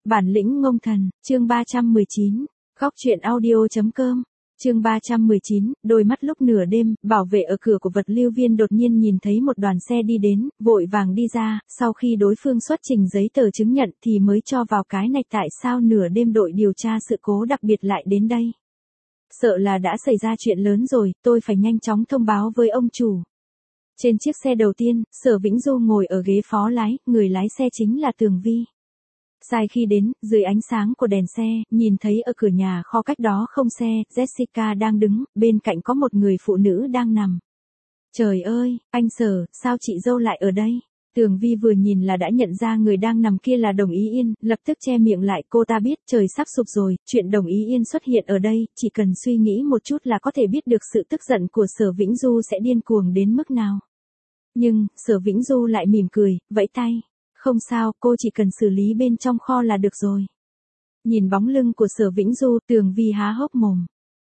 Bản lĩnh ngông thần, chương 319, góc truyện audio.com, chương 319, đôi mắt lúc nửa đêm, bảo vệ ở cửa của vật lưu viên đột nhiên nhìn thấy một đoàn xe đi đến, vội vàng đi ra, sau khi đối phương xuất trình giấy tờ chứng nhận thì mới cho vào cái này tại sao nửa đêm đội điều tra sự cố đặc biệt lại đến đây. Sợ là đã xảy ra chuyện lớn rồi, tôi phải nhanh chóng thông báo với ông chủ. Trên chiếc xe đầu tiên, Sở Vĩnh Du ngồi ở ghế phó lái, người lái xe chính là Tường Vi. Sai khi đến, dưới ánh sáng của đèn xe, nhìn thấy ở cửa nhà kho cách đó không xe, Jessica đang đứng, bên cạnh có một người phụ nữ đang nằm. Trời ơi, anh Sở, sao chị dâu lại ở đây? Tường Vi vừa nhìn là đã nhận ra người đang nằm kia là Đồng Ý Yên, lập tức che miệng lại, cô ta biết trời sắp sụp rồi, chuyện Đồng Ý Yên xuất hiện ở đây, chỉ cần suy nghĩ một chút là có thể biết được sự tức giận của Sở Vĩnh Du sẽ điên cuồng đến mức nào. Nhưng, Sở Vĩnh Du lại mỉm cười, vẫy tay. Không sao, cô chỉ cần xử lý bên trong kho là được rồi. Nhìn bóng lưng của Sở Vĩnh Du, Tường Vi há hốc mồm.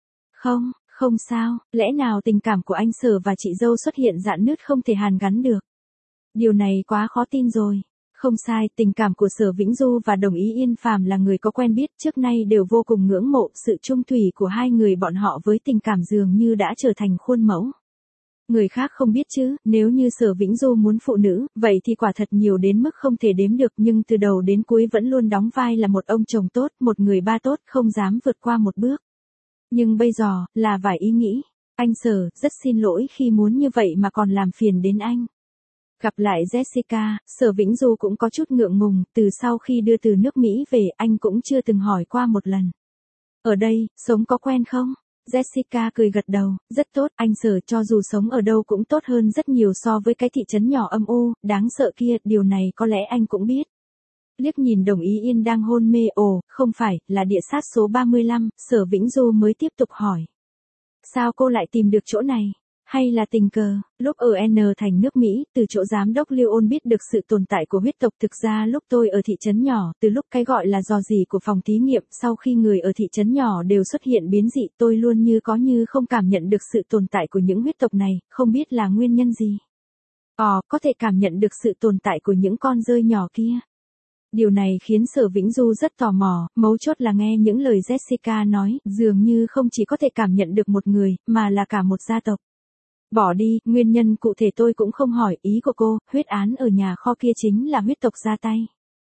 Không sao, lẽ nào tình cảm của anh Sở và chị dâu xuất hiện rạn nứt không thể hàn gắn được. Điều này quá khó tin rồi. Không sai, tình cảm của Sở Vĩnh Du và Đồng Ý Yên phàm là người có quen biết trước nay đều vô cùng ngưỡng mộ, sự chung thủy của hai người bọn họ với tình cảm dường như đã trở thành khuôn mẫu. Người khác không biết chứ, nếu như Sở Vĩnh Du muốn phụ nữ, vậy thì quả thật nhiều đến mức không thể đếm được, nhưng từ đầu đến cuối vẫn luôn đóng vai là một ông chồng tốt, một người ba tốt, không dám vượt qua một bước. Nhưng bây giờ, là vài ý nghĩ. Anh Sở, rất xin lỗi khi muốn như vậy mà còn làm phiền đến anh. Gặp lại Jessica, Sở Vĩnh Du cũng có chút ngượng ngùng, từ sau khi đưa từ nước Mỹ về, anh cũng chưa từng hỏi qua một lần. Ở đây, sống có quen không? Jessica cười gật đầu, rất tốt, anh Sở cho dù sống ở đâu cũng tốt hơn rất nhiều so với cái thị trấn nhỏ âm u, đáng sợ kia, điều này có lẽ anh cũng biết. Liếc nhìn Đồng Ý Yên đang hôn mê, không phải, là địa sát số 35, Sở Vĩnh Du mới tiếp tục hỏi. Sao cô lại tìm được chỗ này? Hay là tình cờ, lúc ở N thành nước Mỹ, từ chỗ giám đốc Lưu Ôn biết được sự tồn tại của huyết tộc, thực ra lúc tôi ở thị trấn nhỏ, từ lúc cái gọi là dò dỉ của phòng thí nghiệm, sau khi người ở thị trấn nhỏ đều xuất hiện biến dị, tôi luôn như có như không cảm nhận được sự tồn tại của những huyết tộc này, không biết là nguyên nhân gì. Có thể cảm nhận được sự tồn tại của những con rơi nhỏ kia. Điều này khiến Sở Vĩnh Du rất tò mò, mấu chốt là nghe những lời Jessica nói, dường như không chỉ có thể cảm nhận được một người, mà là cả một gia tộc. Bỏ đi, nguyên nhân cụ thể tôi cũng không hỏi, ý của cô, huyết án ở nhà kho kia chính là huyết tộc ra tay.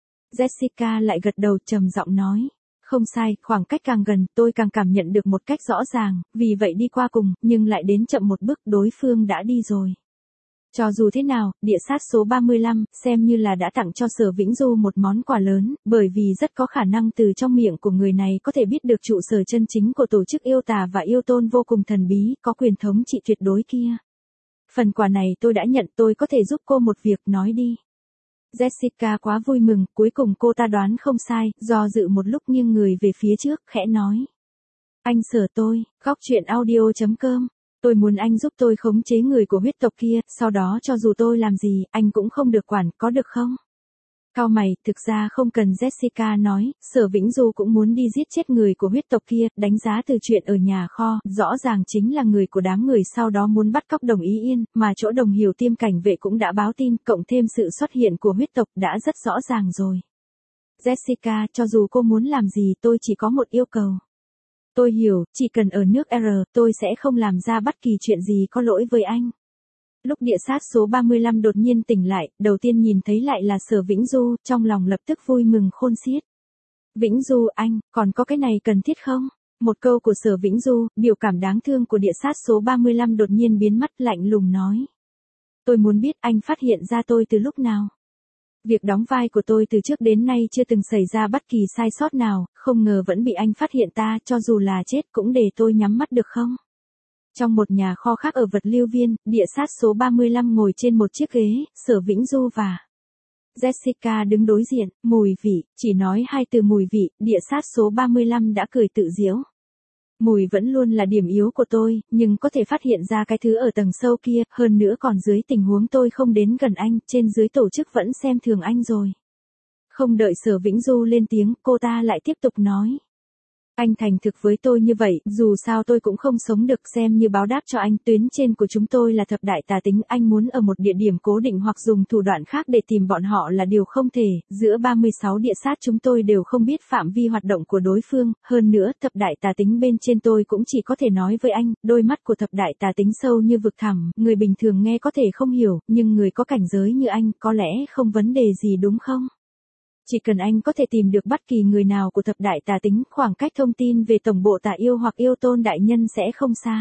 Jessica lại gật đầu trầm giọng nói. Không sai, khoảng cách càng gần, tôi càng cảm nhận được một cách rõ ràng, vì vậy đi qua cùng, nhưng lại đến chậm một bước, đối phương đã đi rồi. Cho dù thế nào, địa sát số 35, xem như là đã tặng cho Sở Vĩnh Du một món quà lớn, bởi vì rất có khả năng từ trong miệng của người này có thể biết được trụ sở chân chính của tổ chức yêu tà và yêu tôn vô cùng thần bí, có quyền thống trị tuyệt đối kia. Phần quà này tôi đã nhận, tôi có thể giúp cô một việc, nói đi. Jessica quá vui mừng, cuối cùng cô ta đoán không sai, do dự một lúc nghiêng người về phía trước, khẽ nói. Anh Sở tôi, góc truyện audio.com. Tôi muốn anh giúp tôi khống chế người của huyết tộc kia, sau đó cho dù tôi làm gì, anh cũng không được quản, có được không? Cau mày, thực ra không cần Jessica nói, Sở Vĩnh Du cũng muốn đi giết chết người của huyết tộc kia, đánh giá từ chuyện ở nhà kho, rõ ràng chính là người của đám người sau đó muốn bắt cóc Đồng Ý Yên, mà chỗ Đồng Hiểu Tiêm cảnh vệ cũng đã báo tin, cộng thêm sự xuất hiện của huyết tộc đã rất rõ ràng rồi. Jessica, cho dù cô muốn làm gì tôi chỉ có một yêu cầu. Tôi hiểu, chỉ cần ở nước R, tôi sẽ không làm ra bất kỳ chuyện gì có lỗi với anh. Lúc địa sát số 35 đột nhiên tỉnh lại, đầu tiên nhìn thấy lại là Sở Vĩnh Du, trong lòng lập tức vui mừng khôn xiết. Vĩnh Du anh, còn có cái này cần thiết không? Một câu của Sở Vĩnh Du, biểu cảm đáng thương của địa sát số 35 đột nhiên biến mất, lạnh lùng nói. Tôi muốn biết anh phát hiện ra tôi từ lúc nào? Việc đóng vai của tôi từ trước đến nay chưa từng xảy ra bất kỳ sai sót nào, không ngờ vẫn bị anh phát hiện ta, cho dù là chết cũng để tôi nhắm mắt được không? Trong một nhà kho khác ở vật lưu viên, địa sát số 35 ngồi trên một chiếc ghế, Sở Vĩnh Du và Jessica đứng đối diện, mùi vị, chỉ nói hai từ mùi vị, địa sát số 35 đã cười tự giễu. Mùi vẫn luôn là điểm yếu của tôi, nhưng có thể phát hiện ra cái thứ ở tầng sâu kia, hơn nữa còn dưới tình huống tôi không đến gần anh, trên dưới tổ chức vẫn xem thường anh rồi. Không đợi Sở Vĩnh Du lên tiếng, cô ta lại tiếp tục nói. Anh thành thực với tôi như vậy, dù sao tôi cũng không sống được, xem như báo đáp cho anh. Tuyến trên của chúng tôi là thập đại tà tính, anh muốn ở một địa điểm cố định hoặc dùng thủ đoạn khác để tìm bọn họ là điều không thể. Giữa 36 địa sát chúng tôi đều không biết phạm vi hoạt động của đối phương, hơn nữa thập đại tà tính bên trên tôi cũng chỉ có thể nói với anh. Đôi mắt của thập đại tà tính sâu như vực thẳm, người bình thường nghe có thể không hiểu, nhưng người có cảnh giới như anh có lẽ không vấn đề gì đúng không? Chỉ cần anh có thể tìm được bất kỳ người nào của thập đại tà tính, khoảng cách thông tin về tổng bộ Tà Yêu hoặc Yêu Tôn đại nhân sẽ không xa.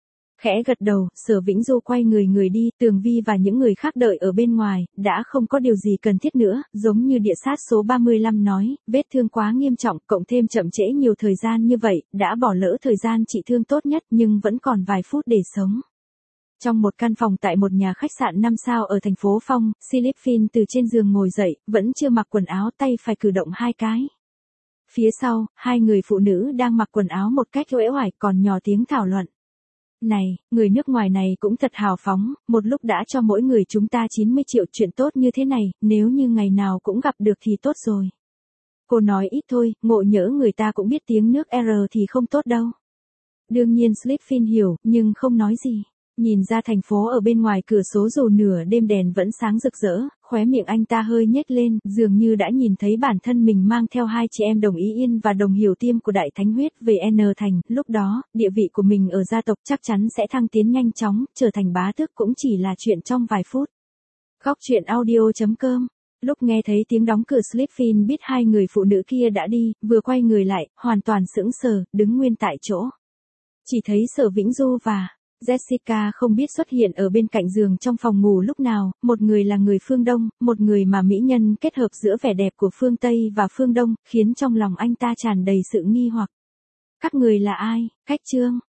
Khẽ gật đầu, Sở Vĩnh Du quay người đi, Tường Vi và những người khác đợi ở bên ngoài, đã không có điều gì cần thiết nữa, giống như địa sát số 35 nói, vết thương quá nghiêm trọng, cộng thêm chậm trễ nhiều thời gian như vậy, đã bỏ lỡ thời gian trị thương tốt nhất nhưng vẫn còn vài phút để sống. Trong một căn phòng tại một nhà khách sạn 5 sao ở thành phố Phong, Philippines từ trên giường ngồi dậy, vẫn chưa mặc quần áo, tay phải cử động hai cái. Phía sau, hai người phụ nữ đang mặc quần áo một cách uể oải còn nhỏ tiếng thảo luận. Này, người nước ngoài này cũng thật hào phóng, một lúc đã cho mỗi người chúng ta 90 triệu, chuyện tốt như thế này, nếu như ngày nào cũng gặp được thì tốt rồi. Cô nói ít thôi, ngộ nhỡ người ta cũng biết tiếng nước R thì không tốt đâu. Đương nhiên Philippines hiểu, nhưng không nói gì. Nhìn ra thành phố ở bên ngoài cửa sổ dù nửa đêm đèn vẫn sáng rực rỡ, khóe miệng anh ta hơi nhếch lên, dường như đã nhìn thấy bản thân mình mang theo hai chị em Đồng Ý Yên và Đồng Hiểu Tiêm của Đại Thánh Huyết về N thành, lúc đó, địa vị của mình ở gia tộc chắc chắn sẽ thăng tiến nhanh chóng, trở thành bá tước cũng chỉ là chuyện trong vài phút. Góc truyện audio.com. Lúc nghe thấy tiếng đóng cửa, Philippines biết hai người phụ nữ kia đã đi, vừa quay người lại, hoàn toàn sững sờ, đứng nguyên tại chỗ. Chỉ thấy Sở Vĩnh Du và Jessica không biết xuất hiện ở bên cạnh giường trong phòng ngủ lúc nào, một người là người phương Đông, một người mà mỹ nhân kết hợp giữa vẻ đẹp của phương Tây và phương Đông, khiến trong lòng anh ta tràn đầy sự nghi hoặc. Các người là ai? Khách Trương.